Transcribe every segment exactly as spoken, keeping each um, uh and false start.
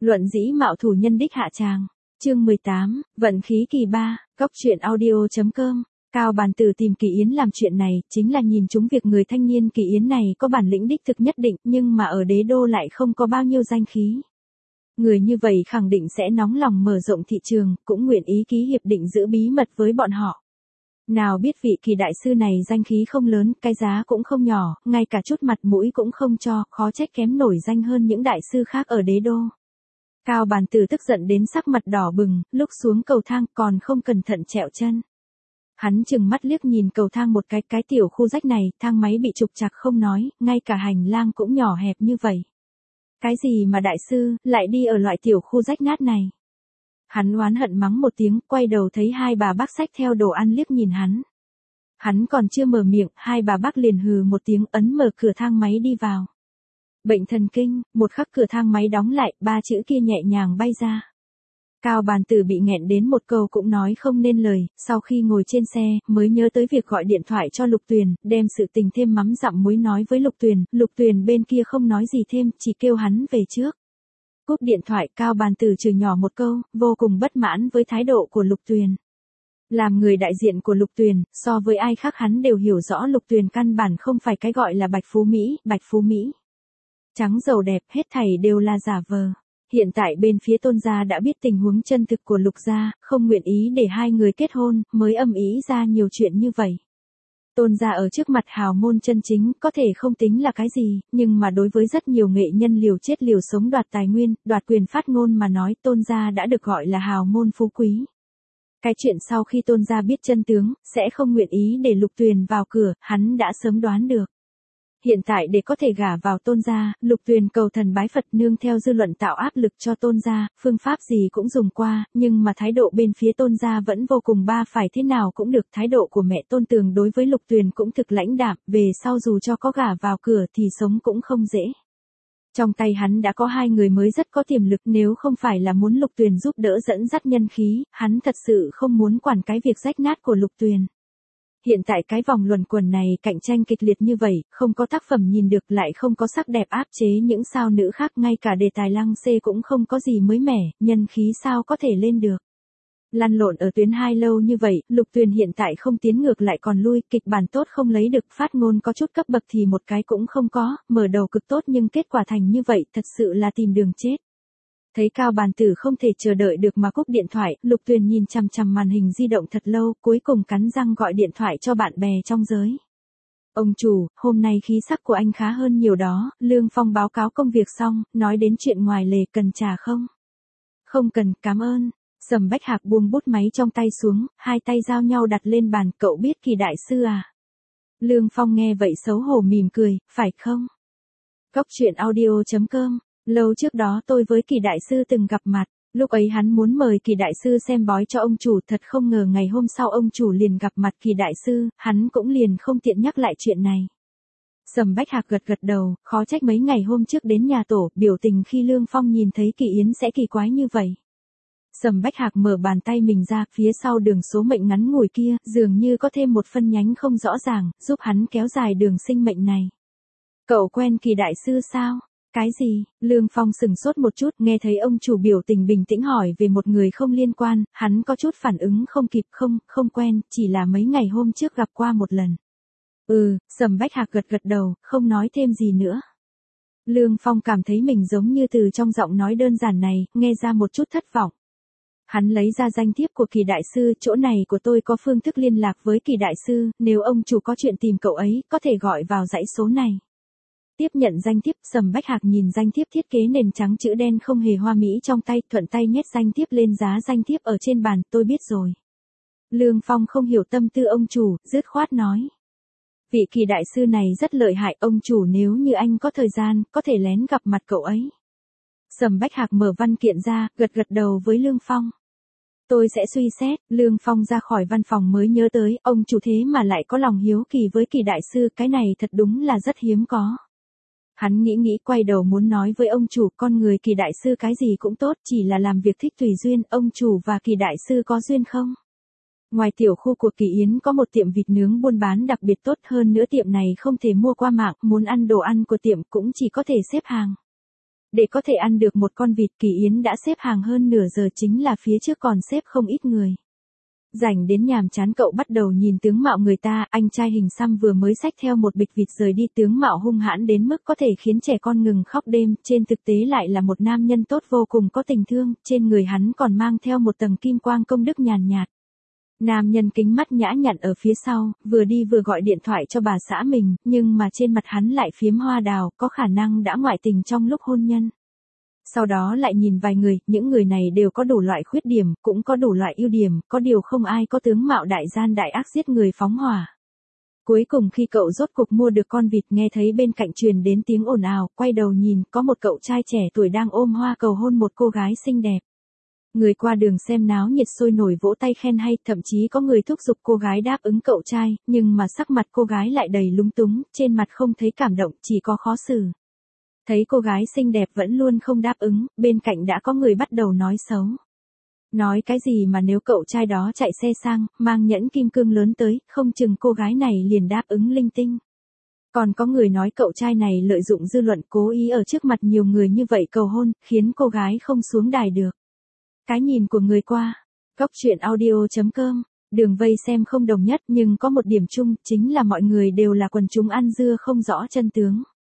Luận dĩ mạo thủ nhân đích hạ tràng. Chương mười tám, vận khí kỳ ba, góc truyện audio.com. Cao Bàn Tử tìm Kỳ Yến làm chuyện này, chính là nhìn trúng việc người thanh niên Kỳ Yến này có bản lĩnh đích thực nhất định, nhưng mà ở đế đô lại không có bao nhiêu danh khí. Người như vậy khẳng định sẽ nóng lòng mở rộng thị trường, cũng nguyện ý ký hiệp định giữ bí mật với bọn họ. Nào biết vị Kỳ đại sư này danh khí không lớn, cái giá cũng không nhỏ, ngay cả chút mặt mũi cũng không cho, khó trách kém nổi danh hơn những đại sư khác ở đế đô. Cao Bàn Tử tức giận đến sắc mặt đỏ bừng, lúc xuống cầu thang còn không cẩn thận trẹo chân. Hắn chừng mắt liếc nhìn cầu thang một cái, cái tiểu khu rách này, thang máy bị trục trặc không nói, ngay cả hành lang cũng nhỏ hẹp như vậy. Cái gì mà đại sư, lại đi ở loại tiểu khu rách nát này. Hắn oán hận mắng một tiếng, quay đầu thấy hai bà bác xách theo đồ ăn liếc nhìn hắn. Hắn còn chưa mở miệng, hai bà bác liền hừ một tiếng ấn mở cửa thang máy đi vào. Bệnh thần kinh, một khắc cửa thang máy đóng lại, ba chữ kia nhẹ nhàng bay ra. Cao Bàn Tử bị nghẹn đến một câu cũng nói không nên lời, sau khi ngồi trên xe, mới nhớ tới việc gọi điện thoại cho Lục Tuyền, đem sự tình thêm mắm dặm muối nói với Lục Tuyền, Lục Tuyền bên kia không nói gì thêm, chỉ kêu hắn về trước. Cúp điện thoại, Cao Bàn Tử chửi nhỏ một câu, vô cùng bất mãn với thái độ của Lục Tuyền. Làm người đại diện của Lục Tuyền, so với ai khác hắn đều hiểu rõ Lục Tuyền căn bản không phải cái gọi là Bạch Phú Mỹ, Bạch Phú Mỹ. Trắng giàu đẹp, hết thảy đều là giả vờ. Hiện tại bên phía Tôn gia đã biết tình huống chân thực của Lục gia, không nguyện ý để hai người kết hôn, mới âm ý ra nhiều chuyện như vậy. Tôn gia ở trước mặt hào môn chân chính, có thể không tính là cái gì, nhưng mà đối với rất nhiều nghệ nhân liều chết liều sống đoạt tài nguyên, đoạt quyền phát ngôn mà nói, Tôn gia đã được gọi là hào môn phú quý. Cái chuyện sau khi Tôn gia biết chân tướng, sẽ không nguyện ý để Lục Tuyền vào cửa, hắn đã sớm đoán được. Hiện tại để có thể gả vào Tôn gia, Lục Tuyền cầu thần bái Phật nương theo dư luận tạo áp lực cho Tôn gia, phương pháp gì cũng dùng qua, nhưng mà thái độ bên phía Tôn gia vẫn vô cùng ba phải thế nào cũng được. Thái độ của mẹ Tôn Tường đối với Lục Tuyền cũng thực lãnh đạm, về sau dù cho có gả vào cửa thì sống cũng không dễ. Trong tay hắn đã có hai người mới rất có tiềm lực, nếu không phải là muốn Lục Tuyền giúp đỡ dẫn dắt nhân khí, hắn thật sự không muốn quản cái việc rách nát của Lục Tuyền. Hiện tại cái vòng luẩn quẩn này cạnh tranh kịch liệt như vậy, không có tác phẩm nhìn được lại không có sắc đẹp áp chế những sao nữ khác, ngay cả đề tài lăng xê cũng không có gì mới mẻ, nhân khí sao có thể lên được. Lăn lộn ở tuyến hai lâu như vậy, Lục Tuyền hiện tại không tiến ngược lại còn lui, kịch bản tốt không lấy được, phát ngôn có chút cấp bậc thì một cái cũng không có, mở đầu cực tốt nhưng kết quả thành như vậy, thật sự là tìm đường chết. Thấy Cao Bàn Tử không thể chờ đợi được mà cúp điện thoại, Lục Tuyền nhìn chằm chằm màn hình di động thật lâu, cuối cùng cắn răng gọi điện thoại cho bạn bè trong giới. Ông chủ, hôm nay khí sắc của anh khá hơn nhiều đó, Lương Phong báo cáo công việc xong, nói đến chuyện ngoài lề cần trà không? Không cần, cảm ơn. Sầm Bách Hạc buông bút máy trong tay xuống, hai tay giao nhau đặt lên bàn, cậu biết Kỳ đại sư à? Lương Phong nghe vậy xấu hổ mỉm cười, phải không? Góc truyện audio.com. Lâu trước đó tôi với Kỳ đại sư từng gặp mặt, lúc ấy hắn muốn mời Kỳ đại sư xem bói cho ông chủ, thật không ngờ ngày hôm sau ông chủ liền gặp mặt Kỳ đại sư, hắn cũng liền không tiện nhắc lại chuyện này. Sầm Bách Hạc gật gật đầu, khó trách mấy ngày hôm trước đến nhà tổ, biểu tình khi Lương Phong nhìn thấy Kỳ Yến sẽ kỳ quái như vậy. Sầm Bách Hạc mở bàn tay mình ra, phía sau đường số mệnh ngắn ngủi kia, dường như có thêm một phân nhánh không rõ ràng, giúp hắn kéo dài đường sinh mệnh này. Cậu quen Kỳ đại sư sao? Cái gì? Lương Phong sừng sốt một chút, nghe thấy ông chủ biểu tình bình tĩnh hỏi về một người không liên quan, hắn có chút phản ứng không kịp, không, không quen, chỉ là mấy ngày hôm trước gặp qua một lần. Ừ, Sầm Bách Hạc gật gật đầu, không nói thêm gì nữa. Lương Phong cảm thấy mình giống như từ trong giọng nói đơn giản này, nghe ra một chút thất vọng. Hắn lấy ra danh thiếp của Kỳ đại sư, chỗ này của tôi có phương thức liên lạc với Kỳ đại sư, nếu ông chủ có chuyện tìm cậu ấy, có thể gọi vào dãy số này. Tiếp nhận danh thiếp, Sầm Bách Hạc nhìn danh thiếp thiết kế nền trắng chữ đen không hề hoa mỹ trong tay, thuận tay nhét danh thiếp lên giá danh thiếp ở trên bàn, tôi biết rồi. Lương Phong không hiểu tâm tư ông chủ, dứt khoát nói. Vị Kỳ đại sư này rất lợi hại, ông chủ nếu như anh có thời gian, có thể lén gặp mặt cậu ấy. Sầm Bách Hạc mở văn kiện ra, gật gật đầu với Lương Phong. Tôi sẽ suy xét. Lương Phong ra khỏi văn phòng mới nhớ tới, ông chủ thế mà lại có lòng hiếu kỳ với Kỳ đại sư, cái này thật đúng là rất hiếm có. Hắn nghĩ nghĩ quay đầu muốn nói với ông chủ, con người Kỳ đại sư cái gì cũng tốt, chỉ là làm việc thích tùy duyên, ông chủ và Kỳ đại sư có duyên không? Ngoài tiểu khu của Kỳ Yến có một tiệm vịt nướng buôn bán đặc biệt tốt, hơn nữa tiệm này không thể mua qua mạng, muốn ăn đồ ăn của tiệm cũng chỉ có thể xếp hàng. Để có thể ăn được một con vịt, Kỳ Yến đã xếp hàng hơn nửa giờ, chính là phía trước còn xếp không ít người. Rảnh đến nhàm chán cậu bắt đầu nhìn tướng mạo người ta, anh trai hình xăm vừa mới xách theo một bịch vịt rời đi, tướng mạo hung hãn đến mức có thể khiến trẻ con ngừng khóc đêm, trên thực tế lại là một nam nhân tốt vô cùng có tình thương, trên người hắn còn mang theo một tầng kim quang công đức nhàn nhạt. Nam nhân kính mắt nhã nhặn ở phía sau, vừa đi vừa gọi điện thoại cho bà xã mình, nhưng mà trên mặt hắn lại phiếm hoa đào, có khả năng đã ngoại tình trong lúc hôn nhân. Sau đó lại nhìn vài người, những người này đều có đủ loại khuyết điểm, cũng có đủ loại ưu điểm, có điều không ai có tướng mạo đại gian đại ác giết người phóng hỏa. Cuối cùng khi cậu rốt cục mua được con vịt, nghe thấy bên cạnh truyền đến tiếng ồn ào, quay đầu nhìn, có một cậu trai trẻ tuổi đang ôm hoa cầu hôn một cô gái xinh đẹp. Người qua đường xem náo nhiệt sôi nổi vỗ tay khen hay, thậm chí có người thúc giục cô gái đáp ứng cậu trai, nhưng mà sắc mặt cô gái lại đầy lúng túng, trên mặt không thấy cảm động, chỉ có khó xử. Thấy cô gái xinh đẹp vẫn luôn không đáp ứng, bên cạnh đã có người bắt đầu nói xấu. Nói cái gì mà nếu cậu trai đó chạy xe sang, mang nhẫn kim cương lớn tới, không chừng cô gái này liền đáp ứng linh tinh. Còn có người nói cậu trai này lợi dụng dư luận cố ý ở trước mặt nhiều người như vậy cầu hôn, khiến cô gái không xuống đài được. Cái nhìn của người qua. Góc truyện audio chấm com. Đường vây xem không đồng nhất nhưng có một điểm chung, chính là mọi người đều là quần chúng ăn dưa không rõ chân tướng.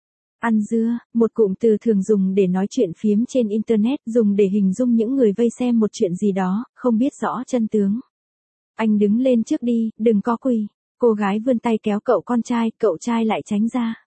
Ăn dưa, một cụm từ thường dùng để nói chuyện phiếm trên Internet, dùng để hình dung những người vây xem một chuyện gì đó, không biết rõ chân tướng. Anh đứng lên trước đi, đừng có quỳ. Cô gái vươn tay kéo cậu con trai, cậu trai lại tránh ra.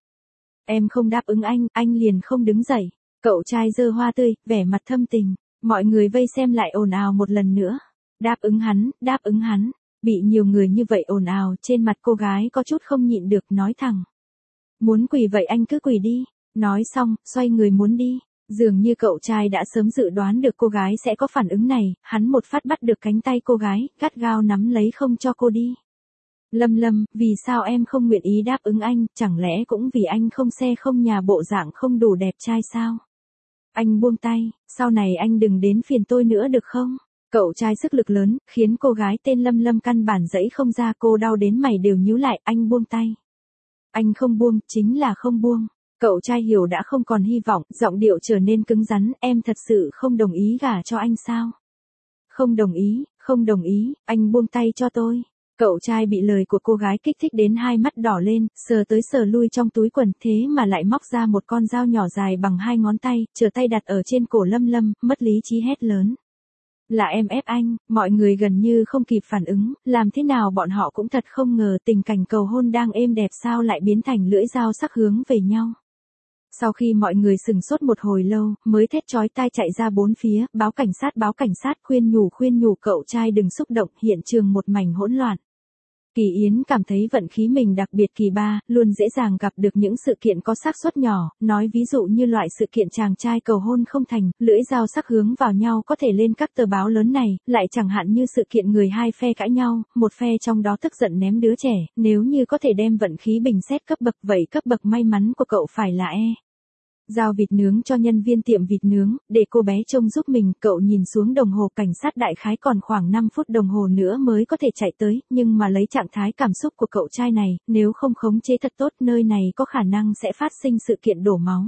Em không đáp ứng anh, anh liền không đứng dậy. Cậu trai giơ hoa tươi, vẻ mặt thâm tình. Mọi người vây xem lại ồn ào một lần nữa. Đáp ứng hắn, đáp ứng hắn. Bị nhiều người như vậy ồn ào, trên mặt cô gái có chút không nhịn được, nói thẳng. Muốn quỳ vậy anh cứ quỳ đi. Nói xong, xoay người muốn đi. Dường như cậu trai đã sớm dự đoán được cô gái sẽ có phản ứng này, hắn một phát bắt được cánh tay cô gái, gắt gao nắm lấy không cho cô đi. Lâm Lâm, vì sao em không nguyện ý đáp ứng anh, chẳng lẽ cũng vì anh không xe không nhà bộ dạng không đủ đẹp trai sao? Anh buông tay, sau này anh đừng đến phiền tôi nữa được không? Cậu trai sức lực lớn, khiến cô gái tên Lâm Lâm căn bản giãy không ra, cô đau đến mày đều nhíu lại, anh buông tay. Anh không buông, chính là không buông. Cậu trai hiểu đã không còn hy vọng, giọng điệu trở nên cứng rắn, em thật sự không đồng ý gả cho anh sao? Không đồng ý, không đồng ý, anh buông tay cho tôi. Cậu trai bị lời của cô gái kích thích đến hai mắt đỏ lên, sờ tới sờ lui trong túi quần, thế mà lại móc ra một con dao nhỏ dài bằng hai ngón tay, trở tay đặt ở trên cổ Lâm Lâm, mất lý trí hét lớn. Là em ép anh, mọi người gần như không kịp phản ứng, làm thế nào bọn họ cũng thật không ngờ tình cảnh cầu hôn đang êm đẹp sao lại biến thành lưỡi dao sắc hướng về nhau. Sau khi mọi người sừng sốt một hồi lâu, mới thét chói tai chạy ra bốn phía, báo cảnh sát báo cảnh sát, khuyên nhủ khuyên nhủ cậu trai đừng xúc động, hiện trường một mảnh hỗn loạn. Kỳ Yến cảm thấy vận khí mình đặc biệt kỳ ba, luôn dễ dàng gặp được những sự kiện có xác suất nhỏ, nói ví dụ như loại sự kiện chàng trai cầu hôn không thành, lưỡi dao sắc hướng vào nhau có thể lên các tờ báo lớn này, lại chẳng hạn như sự kiện người hai phe cãi nhau, một phe trong đó tức giận ném đứa trẻ, nếu như có thể đem vận khí bình xét cấp bậc vậy cấp bậc may mắn của cậu phải là E. Giao vịt nướng cho nhân viên tiệm vịt nướng, để cô bé trông giúp mình, cậu nhìn xuống đồng hồ cảnh sát đại khái còn khoảng năm phút đồng hồ nữa mới có thể chạy tới, nhưng mà lấy trạng thái cảm xúc của cậu trai này, nếu không khống chế thật tốt nơi này có khả năng sẽ phát sinh sự kiện đổ máu.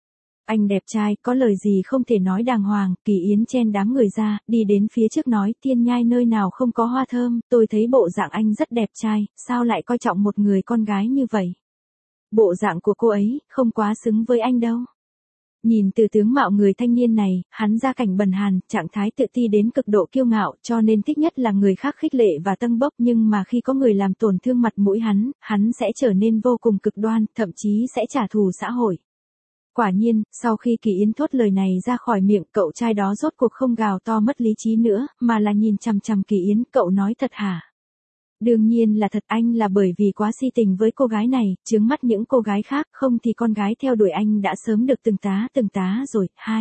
Anh đẹp trai, có lời gì không thể nói đàng hoàng, Kỳ Yến chen đám người ra, đi đến phía trước nói, Tiên Nhai nơi nào không có hoa thơm, tôi thấy bộ dạng anh rất đẹp trai, sao lại coi trọng một người con gái như vậy? Bộ dạng của cô ấy, không quá xứng với anh đâu. Nhìn từ tướng mạo người thanh niên này, hắn gia cảnh bần hàn, trạng thái tự ti đến cực độ kiêu ngạo, cho nên thích nhất là người khác khích lệ và tâng bốc, nhưng mà khi có người làm tổn thương mặt mũi hắn, hắn sẽ trở nên vô cùng cực đoan, thậm chí sẽ trả thù xã hội. Quả nhiên, sau khi Kỳ Yến thốt lời này ra khỏi miệng, cậu trai đó rốt cuộc không gào to mất lý trí nữa, mà là nhìn chằm chằm Kỳ Yến, cậu nói thật hả? Đương nhiên là thật, anh là bởi vì quá si tình với cô gái này, chướng mắt những cô gái khác, không thì con gái theo đuổi anh đã sớm được từng tá từng tá rồi. Hai.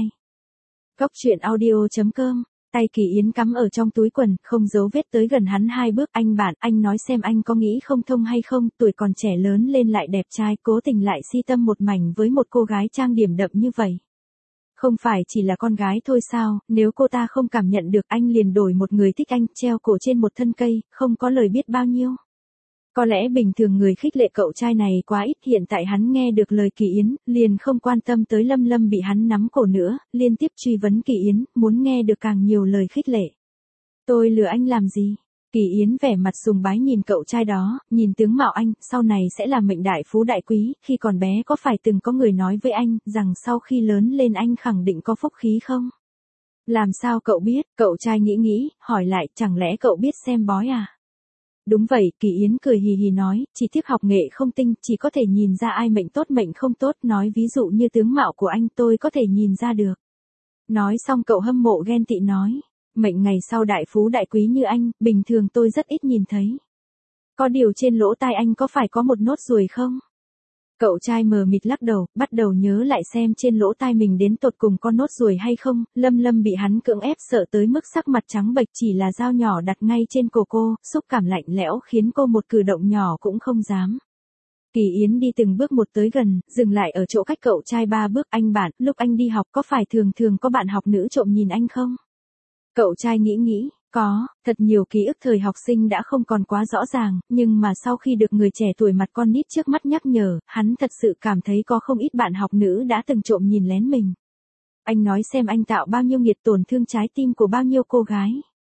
Góc truyện audio chấm com. Tay Kỳ Yến cắm ở trong túi quần, không giấu vết tới gần hắn hai bước, anh bạn, anh nói xem anh có nghĩ không thông hay không, tuổi còn trẻ lớn lên lại đẹp trai, cố tình lại si tâm một mảnh với một cô gái trang điểm đậm như vậy. Không phải chỉ là con gái thôi sao, nếu cô ta không cảm nhận được anh liền đổi một người thích anh, treo cổ trên một thân cây, không có lời biết bao nhiêu. Có lẽ bình thường người khích lệ cậu trai này quá ít, hiện tại hắn nghe được lời Kỳ Yến, liền không quan tâm tới Lâm Lâm bị hắn nắm cổ nữa, liên tiếp truy vấn Kỳ Yến, muốn nghe được càng nhiều lời khích lệ. Tôi lừa anh làm gì? Kỳ Yến vẻ mặt sùng bái nhìn cậu trai đó, nhìn tướng mạo anh, sau này sẽ là mệnh đại phú đại quý, khi còn bé có phải từng có người nói với anh, rằng sau khi lớn lên anh khẳng định có phúc khí không? Làm sao cậu biết? Cậu trai nghĩ nghĩ, hỏi lại, chẳng lẽ cậu biết xem bói à? Đúng vậy, Kỳ Yến cười hì hì nói, chỉ tiếc học nghệ không tinh, chỉ có thể nhìn ra ai mệnh tốt mệnh không tốt, nói ví dụ như tướng mạo của anh tôi có thể nhìn ra được. Nói xong cậu hâm mộ ghen tị nói, mệnh ngày sau đại phú đại quý như anh, bình thường tôi rất ít nhìn thấy. Có điều trên lỗ tai anh có phải có một nốt ruồi không? Cậu trai mờ mịt lắc đầu, bắt đầu nhớ lại xem trên lỗ tai mình đến tột cùng có nốt ruồi hay không, Lâm Lâm bị hắn cưỡng ép sợ tới mức sắc mặt trắng bệch, chỉ là dao nhỏ đặt ngay trên cổ cô, xúc cảm lạnh lẽo khiến cô một cử động nhỏ cũng không dám. Kỳ Yến đi từng bước một tới gần, dừng lại ở chỗ cách cậu trai ba bước, anh bạn, lúc anh đi học có phải thường thường có bạn học nữ trộm nhìn anh không? Cậu trai nghĩ nghĩ, có, thật nhiều ký ức thời học sinh đã không còn quá rõ ràng, nhưng mà sau khi được người trẻ tuổi mặt con nít trước mắt nhắc nhở, hắn thật sự cảm thấy có không ít bạn học nữ đã từng trộm nhìn lén mình. Anh nói xem anh tạo bao nhiêu nghiệt tổn thương trái tim của bao nhiêu cô gái.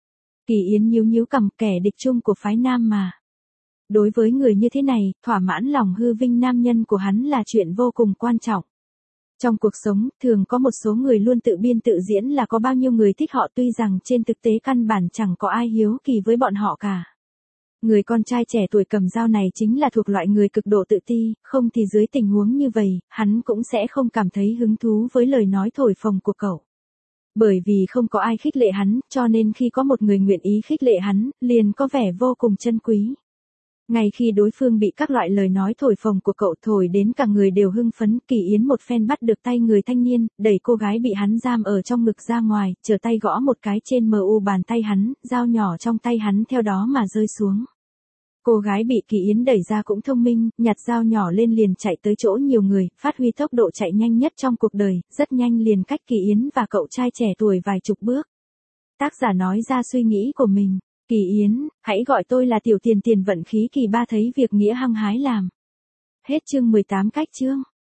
Kỳ Yến nhíu nhíu cằm, kẻ địch chung của phái nam mà. Đối với người như thế này, thỏa mãn lòng hư vinh nam nhân của hắn là chuyện vô cùng quan trọng. Trong cuộc sống, thường có một số người luôn tự biên tự diễn là có bao nhiêu người thích họ, tuy rằng trên thực tế căn bản chẳng có ai hiếu kỳ với bọn họ cả. Người con trai trẻ tuổi cầm dao này chính là thuộc loại người cực độ tự ti, không thì dưới tình huống như vậy, hắn cũng sẽ không cảm thấy hứng thú với lời nói thổi phồng của cậu. Bởi vì không có ai khích lệ hắn, cho nên khi có một người nguyện ý khích lệ hắn, liền có vẻ vô cùng chân quý. Ngay khi đối phương bị các loại lời nói thổi phồng của cậu thổi đến cả người đều hưng phấn, Kỳ Yến một phen bắt được tay người thanh niên, đẩy cô gái bị hắn giam ở trong ngực ra ngoài, trở tay gõ một cái trên mu bàn tay hắn, dao nhỏ trong tay hắn theo đó mà rơi xuống. Cô gái bị Kỳ Yến đẩy ra cũng thông minh, nhặt dao nhỏ lên liền chạy tới chỗ nhiều người, phát huy tốc độ chạy nhanh nhất trong cuộc đời, rất nhanh liền cách Kỳ Yến và cậu trai trẻ tuổi vài chục bước. Tác giả nói ra suy nghĩ của mình. Kỳ Yến, hãy gọi tôi là Tiểu Tiền Tiền, vận khí kỳ ba thấy việc nghĩa hăng hái làm. Hết chương mười tám. Cách chương